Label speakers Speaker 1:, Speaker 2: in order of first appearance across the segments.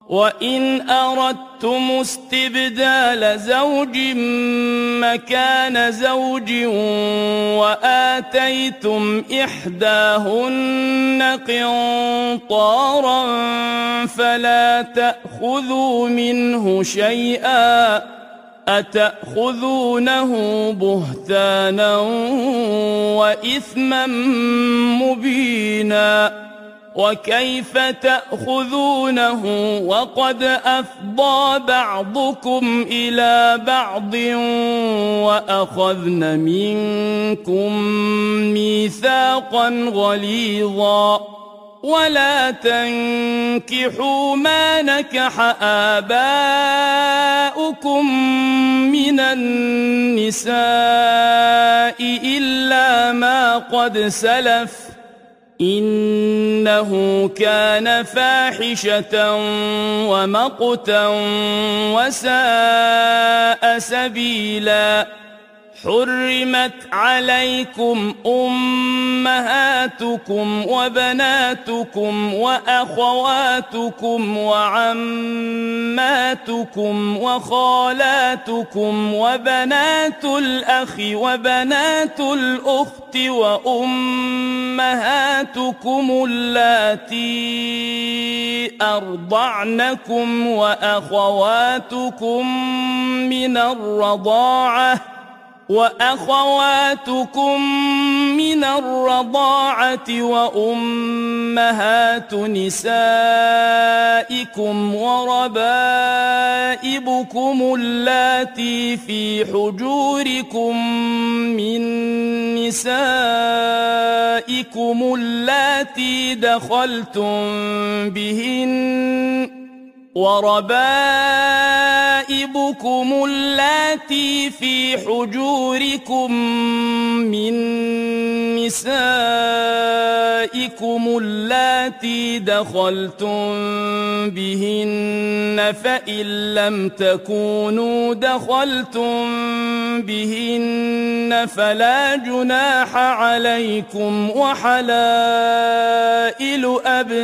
Speaker 1: وإن أردتم استبدال زوج مكان زوج وآتيتم إحداهن قنطارا فلا تأخذوا منه شيئا أتأخذونه بهتانا وإثما مبينا وكيف تأخذونه وقد أفضى بعضكم إلى بعض وأخذن منكم ميثاقا غليظا ولا تنكحوا ما نكح آباؤكم من النساء إلا ما قد سلف إنه كان فاحشة ومقتا وساء سبيلا حرمت عليكم أمهاتكم وبناتكم وأخواتكم وعماتكم وخالاتكم وبنات الأخ وبنات الأخت وأمهاتكم اللاتي أرضعنكم وأخواتكم من الرضاعة وأمهات نسائكم وربائبكم اللاتي في حجوركم من نسائكم اللاتي دخلتم بهن وربائبكم اللاتي في حجوركم من نسائكم اللاتي دخلتم بهن فإن لم تكونوا دخلتم بهن فلا جناح عليكم وحلائل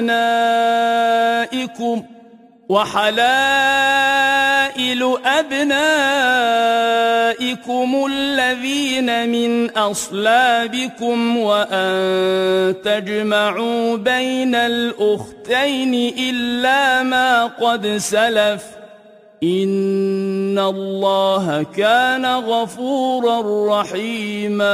Speaker 1: أبنائكم الذين من أصلابكم وأن تجمعوا بين الأختين إلا ما قد سلف إن الله كان غفورا رحيما